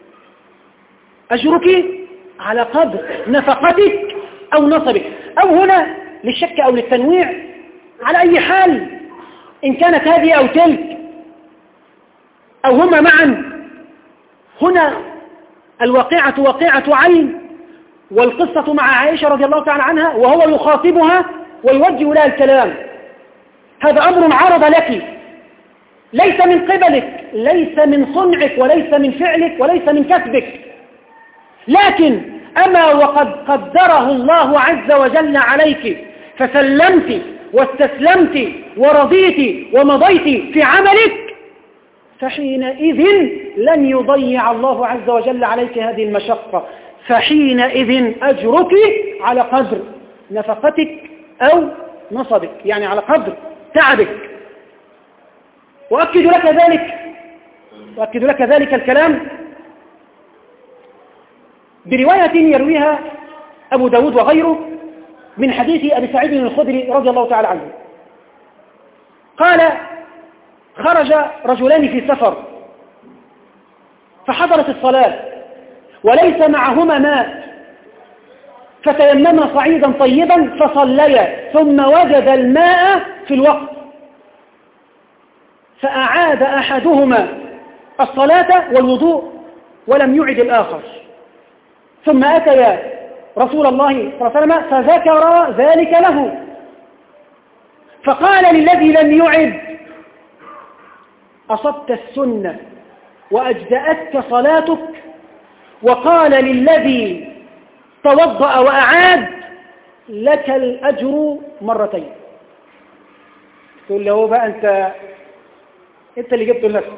أجرك على قدر نفقتك أو نصبك، أو هنا للشك أو للتنويع على أي حال إن كانت هذه أو تلك أو هما معا. هنا الواقعة واقعة عين، والقصة مع عائشة رضي الله تعالى عنها وهو يخاطبها ويوجه لها الكلام. هذا أمر عرض لك ليس من قبلك، ليس من صنعك وليس من فعلك وليس من كسبك، لكن أما وقد قدره الله عز وجل عليك فسلمت واستسلمت ورضيت ومضيت في عملك، فحينئذ لن يضيع الله عز وجل عليك هذه المشقة، فحينئذ أجرك على قدر نفقتك أو نصبك، يعني على قدر تعبك. وأكد لك ذلك وأكد لك ذلك الكلام برواية يرويها أبو داود وغيره من حديث أبي سعيد الخدري رضي الله تعالى عنه قال خرج رجلان في سفر فحضرت الصلاة وليس معهما ماء فتيمما صعيدا طيبا فصليا ثم وجد الماء في الوقت فأعاد أحدهما الصلاة والوضوء ولم يعد الآخر، ثم أتيا رسول الله صلى الله عليه وسلم فذكر ذلك له، فقال للذي لم يعد أصبت السنة وأجزأتك صلاتك، وقال للذي توضأ وأعاد لك الأجر مرتين. تقول له بقى أنت أنت اللي جبته لنفسك،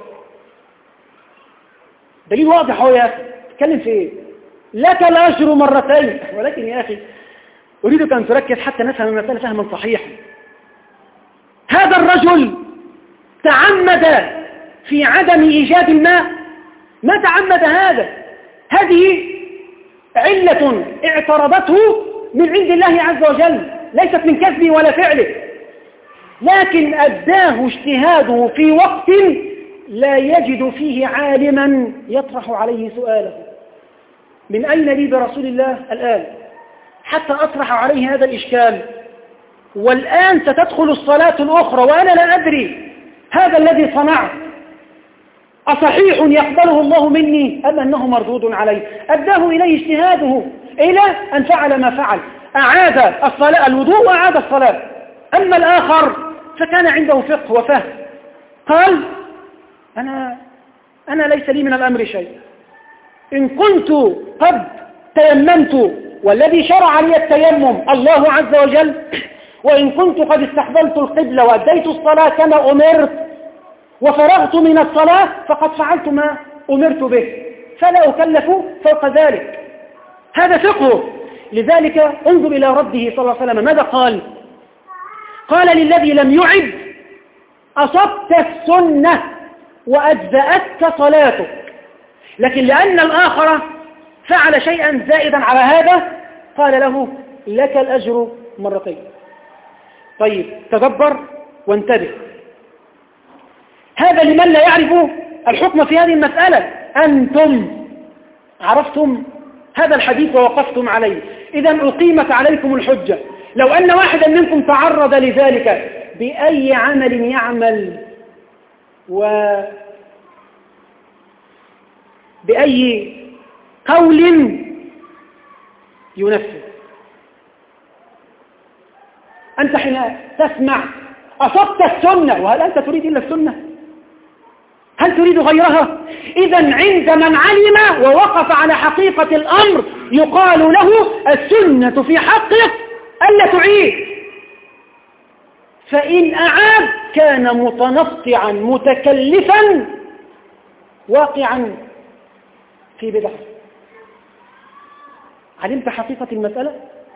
دليل واضح هو يا أخي تتكلم في إيه؟ لك الأجر مرتين. ولكن يا أخي أريدك أن تركز حتى نفهم المسألة فهما صحيحا. هذا الرجل تعمد في عدم إيجاد الماء، ما تعمد هذا، هذه علة اعترضته من عند الله عز وجل ليست من كسبه ولا فعله، لكن أداه اجتهاده في وقت لا يجد فيه عالما يطرح عليه سؤاله من أين لي برسول الله الآن حتى أطرح عليه هذا الإشكال، والآن ستدخل الصلاة الأخرى وأنا لا أدري هذا الذي صنعت أصحيح يقبله الله مني أم أنه مردود عليه. أداه إليه اجتهاده إلى أن فعل ما فعل، أعاد الصلاة الوضوء وأعاد الصلاة. أما الآخر فكان عنده فقه وفهم قال أنا, أنا ليس لي من الأمر شيء، إن كنت قد تيممت والذي شرع لي التيمم الله عز وجل، وإن كنت قد استقبلت القبلة وأديت الصلاة كما أمرت وفرغت من الصلاة فقد فعلت ما أمرت به، فلا أكلف فوق ذلك. هذا فقه. لذلك انظر إلى ربه صلى الله عليه وسلم ماذا قال؟ قال للذي لم يعد أصبت السنة وأجزأتك صلاتك، لكن لأن الآخر فعل شيئا زائدا على هذا قال له لك الأجر مرتين. طيب تدبر وانتبه، هذا لمن لا يعرف الحكم في هذه المسألة. أنتم عرفتم هذا الحديث ووقفتم عليه، إذا أقيمت عليكم الحجة. لو أن واحدا منكم تعرض لذلك بأي عمل يعمل وبأي قول ينفذ، أنت حين تسمع أصبت السنة، وهل أنت تريد إلا السنة؟ هل تريد غيرها؟ إذا عند من علم ووقف على حقيقة الأمر يقال له السنة في حقك ألا تعيد، فإن أعاد كان متنطعا متكلفا واقعا في بدعة. علمت حقيقة المسألة؟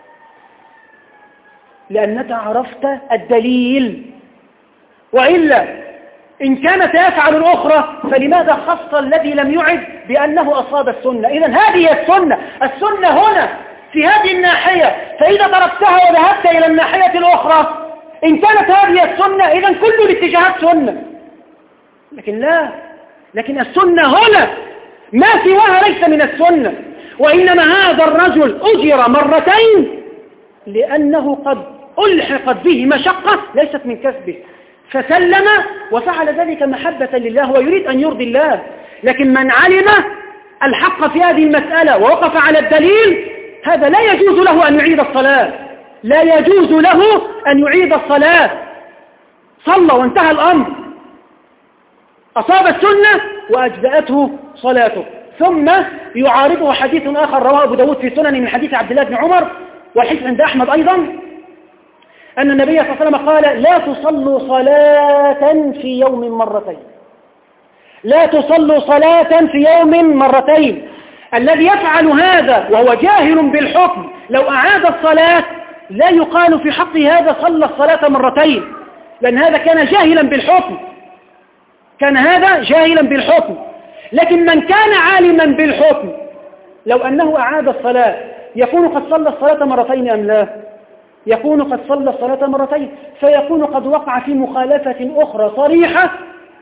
لأنك عرفت الدليل، وإلا إن كانت يفعل الأخرى فلماذا خص الذي لم يعد بأنه أصاب السنة؟ إذن هذه السنة، السنة هنا في هذه الناحية، فإذا تركتها وذهبت إلى الناحية الأخرى إن كانت هذه السنة إذن كل الاتجاهات سنة، لكن لا، لكن السنة هنا ما سواها ليس من السنة. وإنما هذا الرجل أجر مرتين لأنه قد ألحقت به مشقة ليست من كسبه، فسلم وفعل ذلك محبة لله ويريد أن يرضي الله. لكن من علم الحق في هذه المسألة ووقف على الدليل هذا لا يجوز له أن يعيد الصلاة، لا يجوز له أن يعيد الصلاة، صلى وانتهى الأمر، أصاب السنة وأجزأته صلاته. ثم يعارضه حديث آخر رواه أبو داود في سنن من حديث عبد الله بن عمر، والحديث عند أحمد أيضا، أن النبي صلى الله عليه وسلم قال لا تصلوا صلاة في يوم مرتين، لا تصلوا صلاة في يوم مرتين. الذي يفعل هذا وهو جاهل بالحكم لو أعاد الصلاة لا يقال في حق هذا صلى الصلاة مرتين، لأن هذا كان جاهلا بالحكم، كان هذا جاهلا بالحكم. لكن من كان عالما بالحكم لو أنه أعاد الصلاة يكون قد صلى الصلاة مرتين أم لا؟ يكون قد صلى الصلاة مرتين، فيكون قد وقع في مخالفة أخرى صريحة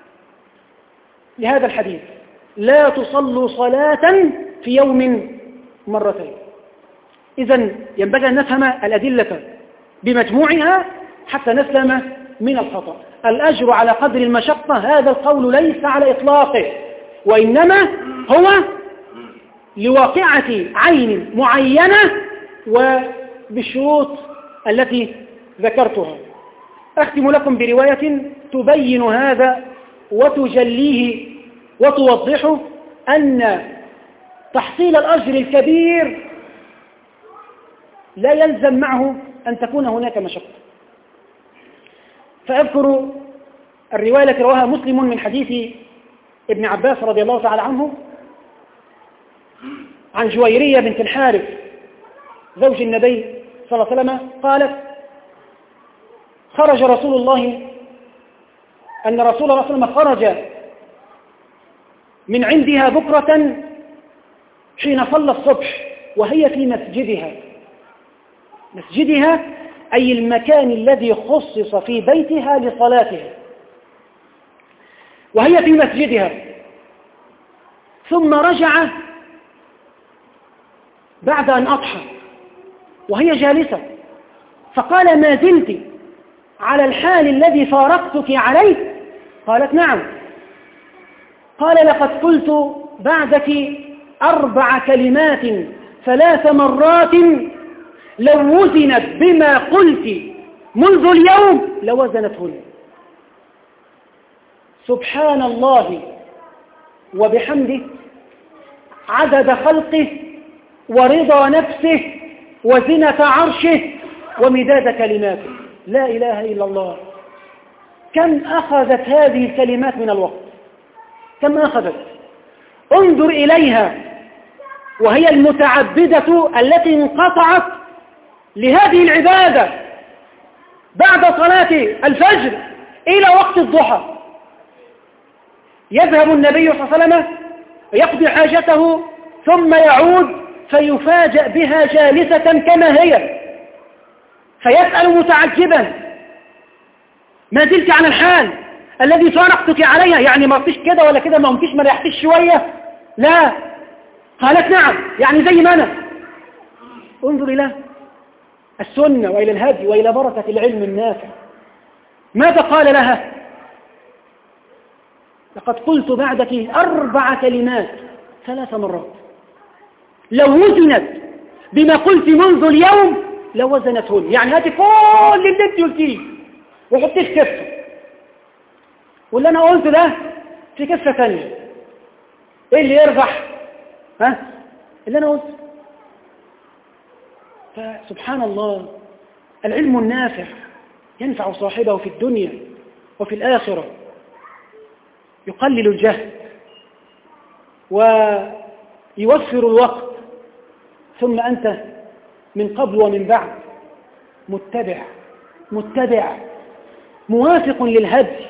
لهذا الحديث لا تصلوا صلاة في يوم مرتين. إذن ينبغي أن نفهم الأدلة بمجموعها حتى نسلم من الخطأ. الأجر على قدر المشقة هذا القول ليس على إطلاقه، وإنما هو لواقعة عين معينة وبالشروط التي ذكرتها. أختم لكم برواية تبين هذا وتجليه وتوضحه، أن تحصيل الأجر الكبير لا يلزم معه أن تكون هناك مشقة. فأذكر الرواية التي رواها مسلم من حديث ابن عباس رضي الله تعالى عنه عن جويرية بنت الحارث زوج النبي صلى الله عليه وسلم قالت خرج رسول الله أن رسول الله صلى الله عليه وسلم خرج من عندها بكرة حين صلى الصبح وهي في مسجدها، مسجدها أي المكان الذي خصص في بيتها لصلاتها، وهي في مسجدها. ثم رجع بعد أن أضحى وهي جالسة، فقال ما زلت على الحال الذي فارقتك عليه؟ قالت نعم. قال لقد قلت بعدك أربع كلمات ثلاث مرات لو وزنت بما قلت منذ اليوم لوزنتهن. سبحان الله وبحمده عدد خلقه ورضا نفسه وزنة عرشه ومداد كلماته. لا إله إلا الله. كم أخذت هذه الكلمات من الوقت؟ كم أخذت؟ انظر إليها وهي المتعبدة التي انقطعت لهذه العبادة بعد صلاة الفجر إلى وقت الضحى. يذهب النبي صلى الله عليه وسلم يقضي حاجته ثم يعود فيفاجأ بها جالسة كما هي، فيسأل متعجبا: ما زلت عن الحال الذي فارقتك عليها؟ يعني ما فيش كده ولا كده، ما فيش ما ريحتش شوية؟ لا. قالت: نعم، يعني زي ما أنا. انظر إلى السنة وإلى الهدي وإلى بركة العلم النافع. ماذا قال لها؟ لقد قلت بعدك أربع كلمات ثلاث مرات، لو وزنت بما قلت منذ اليوم لوزنتهن. يعني هاتي كل اللي انت قلتيه وحطيه في كفة، واللي انا قلته ده في كفة ثانية. ايه اللي يربح؟ ها؟ اللي انا قلته. فسبحان الله، العلم النافع ينفع صاحبه في الدنيا وفي الآخرة، يقلل الجهل ويوفر الوقت. ثم أنت من قبل ومن بعد متبع متبع موافق للهدي.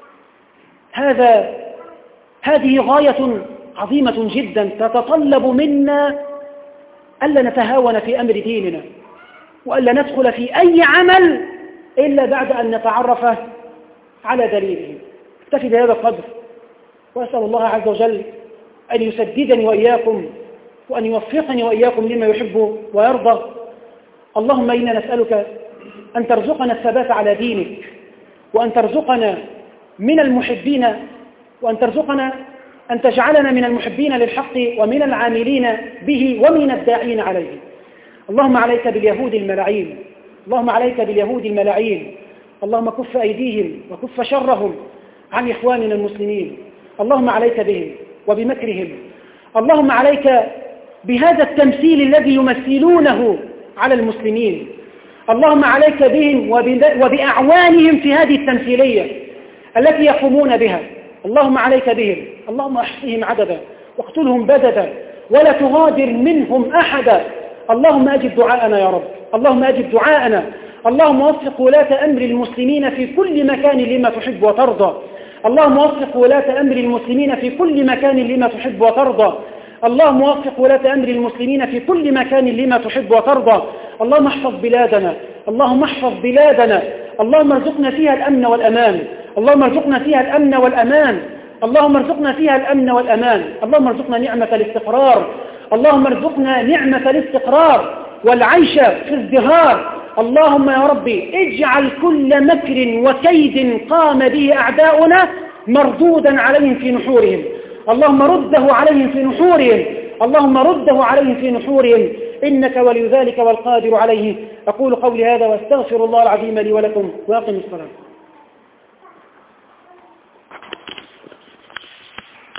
هذا هذه غاية عظيمة جدا تتطلب منا ألا نتهاون في أمر ديننا، وألا ندخل في أي عمل إلا بعد أن نتعرف على دليله. اكتفي بهذا القدر، وأسأل الله عز وجل أن يسددني وإياكم وأن يوفقني وإياكم لما يحب ويرضى. اللهم إنا نسألك أن ترزقنا الثبات على دينك، وأن ترزقنا من المحبين، وأن ترزقنا أن تجعلنا من المحبين للحق ومن العاملين به ومن الداعين عليه. اللهم عليك باليهود الملاعين، اللهم عليك باليهود الملاعين، اللهم كف أيديهم وكف شرهم عن إخواننا المسلمين. اللهم عليك بهم وبمكرهم. اللهم عليك بهذا التمثيل الذي يمثلونه على المسلمين. اللهم عليك بهم وبأعوانهم في هذه التمثيلية التي يقومون بها. اللهم عليك بهم، اللهم احصهم عددا واقتلهم بددا ولا تغادر منهم أحدا. اللهم أجب دعاءنا يا رب، اللهم أجب دعاءنا. اللهم وفق ولاة أمر المسلمين في كل مكان لما تحب وترضى. اللهم وفق ولاة أمر المسلمين في كل مكان لما تحب وترضى. اللهم وفق ولاة أمر المسلمين في كل مكان لما تحب وترضى. اللهم احفظ بلادنا، اللهم احفظ بلادنا. اللهم ارزقنا فيها الأمن والأمان، اللهم ارزقنا فيها الأمن والأمان، اللهم ارزقنا فيها الأمن والأمان. اللهم ارزقنا نعمة الاستقرار، اللهم ارزقنا نعمة الاستقرار والعيش في ازدهار. اللهم يا ربي اجعل كل مكر وكيد قام به أعداؤنا مردودا عليهم في نحورهم. اللهم رده عليهم في نحورهم، اللهم رده عليهم في نحورهم، إنك ولي ذلك والقادر عليه. أقول قولي هذا واستغفر الله العظيم لي ولكم، واقم الصلاة.